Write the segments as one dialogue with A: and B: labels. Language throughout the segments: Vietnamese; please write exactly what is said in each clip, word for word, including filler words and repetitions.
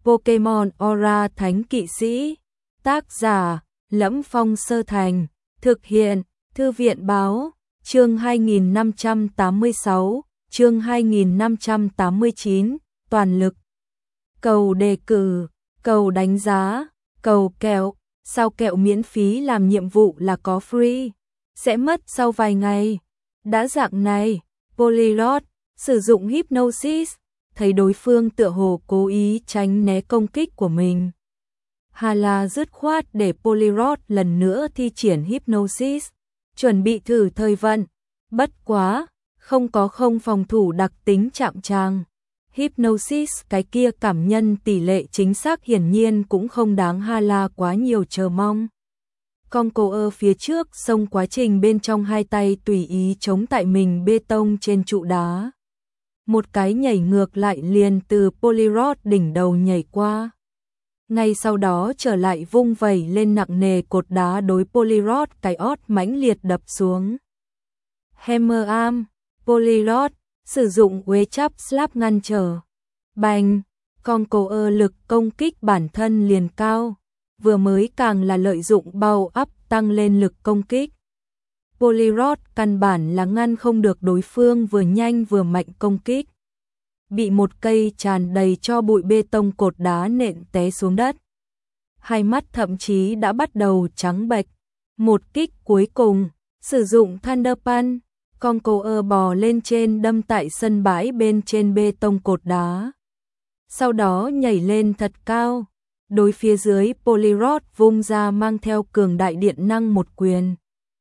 A: Pokemon Aura Thánh Kỵ Sĩ. Tác giả: Lẫm Phong Sơ Thành. Thực hiện: Thư viện Báo. Chương hai nghìn năm trăm tám mươi sáu, chương hai nghìn năm trăm tám mươi chín, toàn lực. Cầu đề cử, cầu đánh giá, cầu kẹo, sao kẹo miễn phí làm nhiệm vụ là có free, sẽ mất sau vài ngày. Đã dạng này, Polyrod sử dụng Hypnosis, thấy đối phương tựa hồ cố ý tránh né công kích của mình. Hala dứt khoát để Polyrod lần nữa thi triển Hypnosis, chuẩn bị thử thời vận. Bất quá, không có không phòng thủ đặc tính chạm tràng. Hypnosis cái kia cảm nhân tỷ lệ chính xác hiển nhiên cũng không đáng Hala quá nhiều chờ mong. Conqueror phía trước xông quá trình bên trong hai tay tùy ý chống tại mình bê tông trên trụ đá. Một cái nhảy ngược lại liền từ Polyrod đỉnh đầu nhảy qua. Ngay sau đó trở lại vung vẩy lên nặng nề cột đá đối Polyrod cái ót mãnh liệt đập xuống. Hammer Arm, Polyrod sử dụng Wedge Chop Slap ngăn trở. Bành, Conqueror lực công kích bản thân liền cao, vừa mới càng là lợi dụng bao up tăng lên lực công kích. Polyrod căn bản là ngăn không được đối phương vừa nhanh vừa mạnh công kích. Bị một cây tràn đầy cho bụi bê tông cột đá nện té xuống đất. Hai mắt thậm chí đã bắt đầu trắng bệch. Một kích cuối cùng, sử dụng Thunder Punch, Conqueror bò lên trên đâm tại sân bãi bên trên bê tông cột đá. Sau đó nhảy lên thật cao, đối phía dưới Polyrod vung ra mang theo cường đại điện năng một quyền.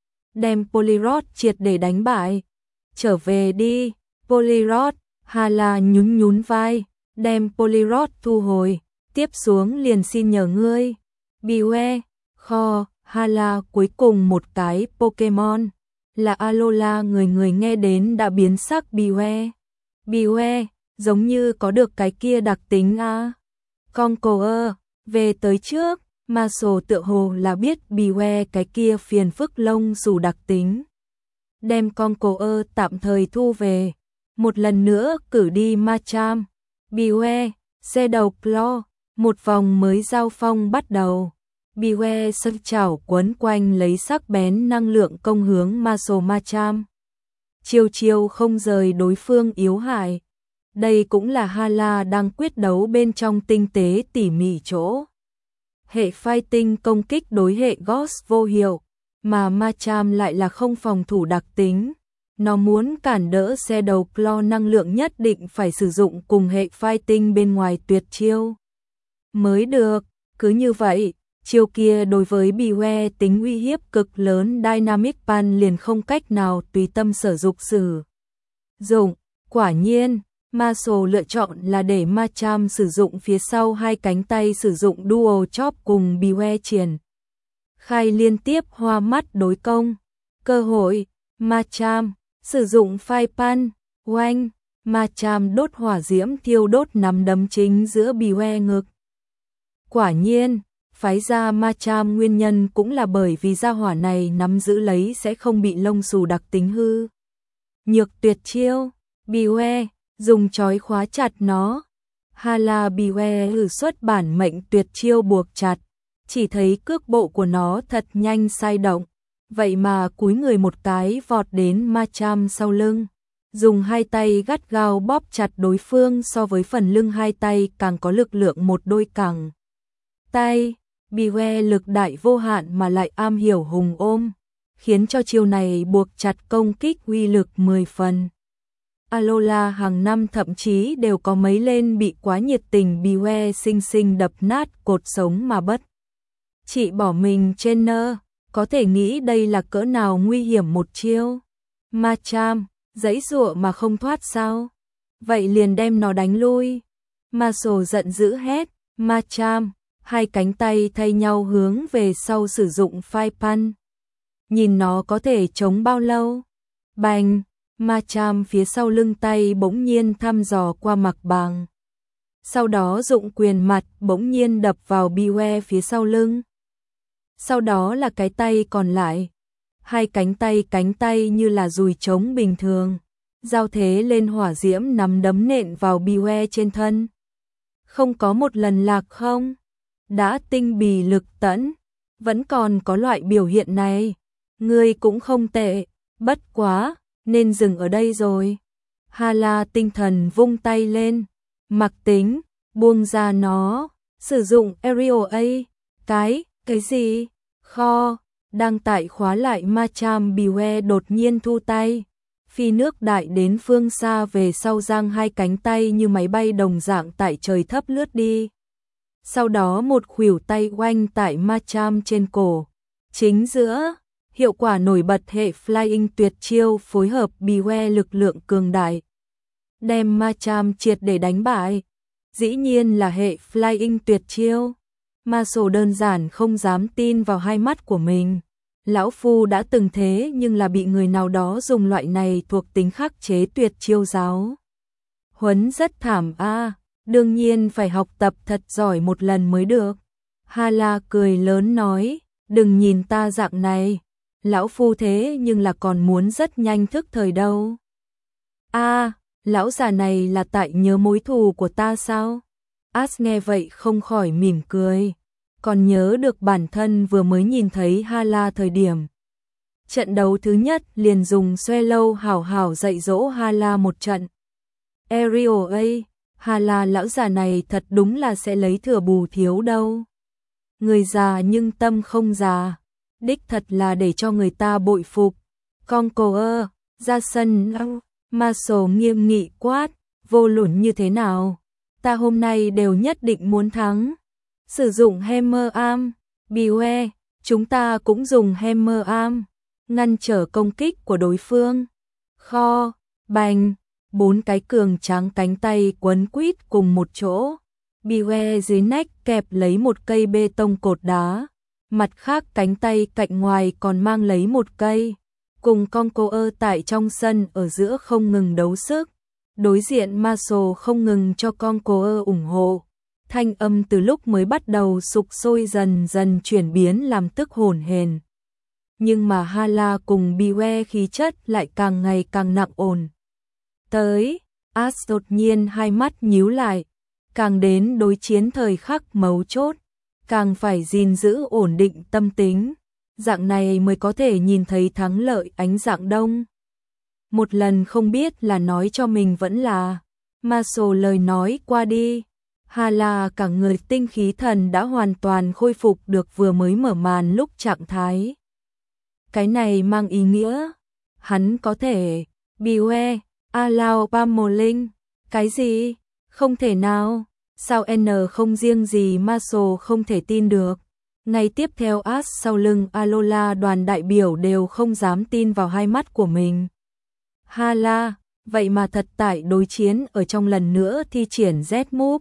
A: Đem Polyrod triệt để đánh bại. Trở về đi, Polyrod. Hala nhún nhún vai, đem Polyrod thu hồi, tiếp xuống liền xin nhờ ngươi. Beware, kho, Hala cuối cùng một cái Pokemon, là Alola người người nghe đến đã biến sắc. Beware, Beware, giống như có được cái kia đặc tính a. Conqueror, về tới trước, Marshall tựa hồ là biết Beware cái kia phiền phức lông xù đặc tính. Đem Conqueror tạm thời thu về. Một lần nữa cử đi Machamp, Beware, xe đầu Claw, một vòng mới giao phong bắt đầu. Beware sân chảo quấn quanh lấy sắc bén năng lượng công hướng Marshall Machamp. Chiêu chiêu không rời đối phương yếu hại. Đây cũng là Hala đang quyết đấu bên trong tinh tế tỉ mỉ chỗ. Hệ fighting công kích đối hệ Ghost vô hiệu, mà Machamp lại là không phòng thủ đặc tính. Nó muốn cản đỡ xe đầu Claw năng lượng nhất định phải sử dụng cùng hệ fighting bên ngoài tuyệt chiêu mới được. Cứ như vậy, chiêu kia đối với Beware tính uy hiếp cực lớn Dynamic Punch liền không cách nào tùy tâm sở dục sử dụng. Quả nhiên, Marshall lựa chọn là để Machamp sử dụng phía sau hai cánh tay sử dụng Dual Chop cùng Beware triển khai liên tiếp hoa mắt đối công. Cơ hội, Machamp sử dụng Fire Punch, oanh, Machamp đốt hỏa diễm thiêu đốt nắm đấm chính giữa Beware ngực. Quả nhiên, phái ra Machamp nguyên nhân cũng là bởi vì gia hỏa này nắm giữ lấy sẽ không bị lông xù đặc tính hư. Nhược tuyệt chiêu, Beware, dùng chói khóa chặt nó. Hala Beware hử xuất bản mệnh tuyệt chiêu buộc chặt, chỉ thấy cước bộ của nó thật nhanh sai động. Vậy mà cúi người một cái vọt đến Machamp sau lưng, dùng hai tay gắt gao bóp chặt đối phương, so với phần lưng hai tay càng có lực lượng một đôi cẳng tay. Beware lực đại vô hạn mà lại am hiểu hùng ôm, khiến cho chiêu này buộc chặt công kích uy lực mười phần. Alola hàng năm thậm chí đều có mấy lên bị quá nhiệt tình Beware sinh sinh đập nát cột sống mà bất chỉ bỏ mình trên nơ. Có thể nghĩ đây là cỡ nào nguy hiểm một chiêu. Machamp, giãy giụa mà không thoát sao? Vậy liền đem nó đánh lui. Marshall giận dữ hét. Machamp, hai cánh tay thay nhau hướng về sau sử dụng Fire Punch. Nhìn nó có thể chống bao lâu? Bành, Machamp phía sau lưng tay bỗng nhiên thăm dò qua mặt bằng. Sau đó dụng quyền mặt bỗng nhiên đập vào Beware phía sau lưng. Sau đó là cái tay còn lại. Hai cánh tay cánh tay như là dùi trống bình thường. Giao thế lên hỏa diễm nắm đấm nện vào Beware trên thân. Không có một lần lạc không? Đã tinh bì lực tẫn, vẫn còn có loại biểu hiện này. Ngươi cũng không tệ, bất quá, nên dừng ở đây rồi. Hà La tinh thần vung tay lên, Mặc Tính, buông ra nó, sử dụng Aerial A, cái, cái gì? Kho, đang tại khóa lại Macam Beware đột nhiên thu tay, phi nước đại đến phương xa về sau giang hai cánh tay như máy bay đồng dạng tại trời thấp lướt đi. Sau đó một khuỷu tay oanh tại Macam trên cổ, chính giữa, hiệu quả nổi bật hệ Flying tuyệt chiêu phối hợp Beware lực lượng cường đại, đem Macam triệt để đánh bại. Dĩ nhiên là hệ Flying tuyệt chiêu. Marshall đơn giản không dám tin vào hai mắt của mình. Lão Phu đã từng thế nhưng là bị người nào đó dùng loại này thuộc tính khắc chế tuyệt chiêu giáo huấn rất thảm a, đương nhiên phải học tập thật giỏi một lần mới được. Hà La cười lớn nói, đừng nhìn ta dạng này, lão Phu thế nhưng là còn muốn rất nhanh thức thời đâu. A, lão già này là tại nhớ mối thù của ta sao? As nghe vậy không khỏi mỉm cười, còn nhớ được bản thân vừa mới nhìn thấy Hà La thời điểm. Trận đấu thứ nhất liền dùng xoe lâu hảo hảo dạy dỗ Hà La một trận. Aerial A, Hà La lão già này thật đúng là sẽ lấy thừa bù thiếu đâu. Người già nhưng tâm không già, đích thật là để cho người ta bội phục. Conqueror, ra sân. Marshall nghiêm nghị quát, vô luận như thế nào, ta hôm nay đều nhất định muốn thắng. Sử dụng Hammer Arm, Beware, chúng ta cũng dùng Hammer Arm, ngăn trở công kích của đối phương. Kho, bành, bốn cái cường tráng cánh tay quấn quýt cùng một chỗ. Beware dưới nách kẹp lấy một cây bê tông cột đá, mặt khác cánh tay cạnh ngoài còn mang lấy một cây. Cùng Conqueror tại trong sân ở giữa không ngừng đấu sức, đối diện Marshall không ngừng cho Conqueror ủng hộ. Thanh âm từ lúc mới bắt đầu sục sôi dần dần chuyển biến làm tức hồn hển. Nhưng mà Hà La cùng Beware khí chất lại càng ngày càng nặng ồn. Tới, As đột nhiên hai mắt nhíu lại, càng đến đối chiến thời khắc mấu chốt, càng phải gìn giữ ổn định tâm tính. Dạng này mới có thể nhìn thấy thắng lợi ánh dạng đông. Một lần không biết là nói cho mình vẫn là. Marshall lời nói qua đi. Hà La cả người tinh khí thần đã hoàn toàn khôi phục được vừa mới mở màn lúc trạng thái. Cái này mang ý nghĩa. Hắn có thể. Beware, allow pummeling. Cái gì? Không thể nào. Sao N không riêng gì Marshall không thể tin được. Ngay tiếp theo As sau lưng Alola đoàn đại biểu đều không dám tin vào hai mắt của mình. Hà La, vậy mà thật tại đối chiến ở trong lần nữa thi triển Z-Move.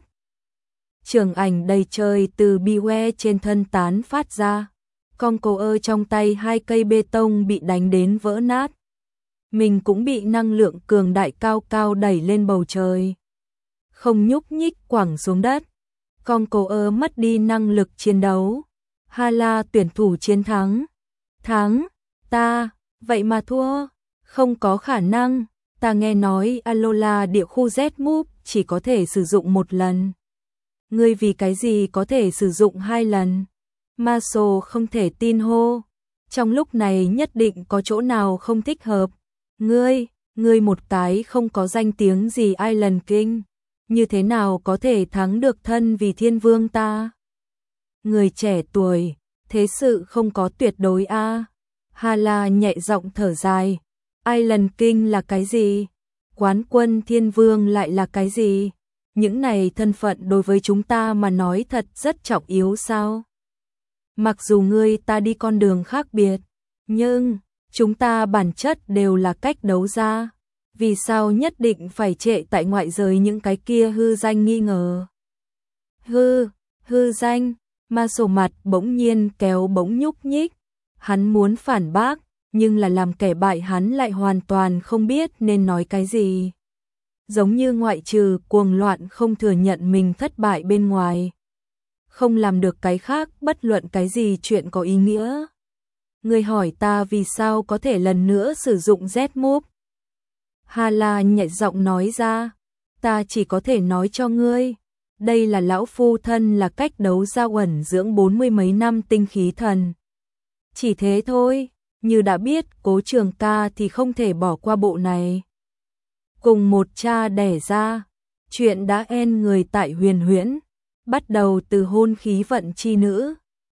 A: Trường ảnh đầy trời từ Beware trên thân tán phát ra. Conqueror trong tay hai cây bê tông bị đánh đến vỡ nát. Mình cũng bị năng lượng cường đại cao cao đẩy lên bầu trời. Không nhúc nhích quẳng xuống đất. Conqueror mất đi năng lực chiến đấu. Hà La tuyển thủ chiến thắng. Thắng, ta, vậy mà thua, không có khả năng, ta nghe nói Alola địa khu Z-Move chỉ có thể sử dụng một lần. Ngươi vì cái gì có thể sử dụng hai lần? Marshall không thể tin hô. Trong lúc này nhất định có chỗ nào không thích hợp. Ngươi, ngươi một cái không có danh tiếng gì Island King, như thế nào có thể thắng được thân vì thiên vương ta? Người trẻ tuổi, thế sự không có tuyệt đối a. À. Hà La nhẹ giọng thở dài. Island King là cái gì? Quán quân thiên vương lại là cái gì? Những này thân phận đối với chúng ta mà nói thật rất trọng yếu sao? Mặc dù ngươi ta đi con đường khác biệt, nhưng chúng ta bản chất đều là cách đấu ra. Vì sao nhất định phải trệ tại ngoại giới những cái kia hư danh nghi ngờ? Hư, hư danh. Marshall mặt bỗng nhiên kéo bỗng nhúc nhích. Hắn muốn phản bác, nhưng là làm kẻ bại hắn lại hoàn toàn không biết nên nói cái gì. Giống như ngoại trừ cuồng loạn không thừa nhận mình thất bại bên ngoài. Không làm được cái khác bất luận cái gì chuyện có ý nghĩa. Ngươi hỏi ta vì sao có thể lần nữa sử dụng Z-Move. Hà La nhẹ giọng nói ra. Ta chỉ có thể nói cho ngươi. đây là lão phu thân là cách đấu ra uẩn dưỡng bốn mươi mấy năm tinh khí thần. Chỉ thế thôi, như đã biết Cố Trường Ca thì không thể bỏ qua bộ này. Cùng một cha đẻ ra, chuyện đã en người tại Huyền Huyễn, bắt đầu từ hôn khí vận chi nữ,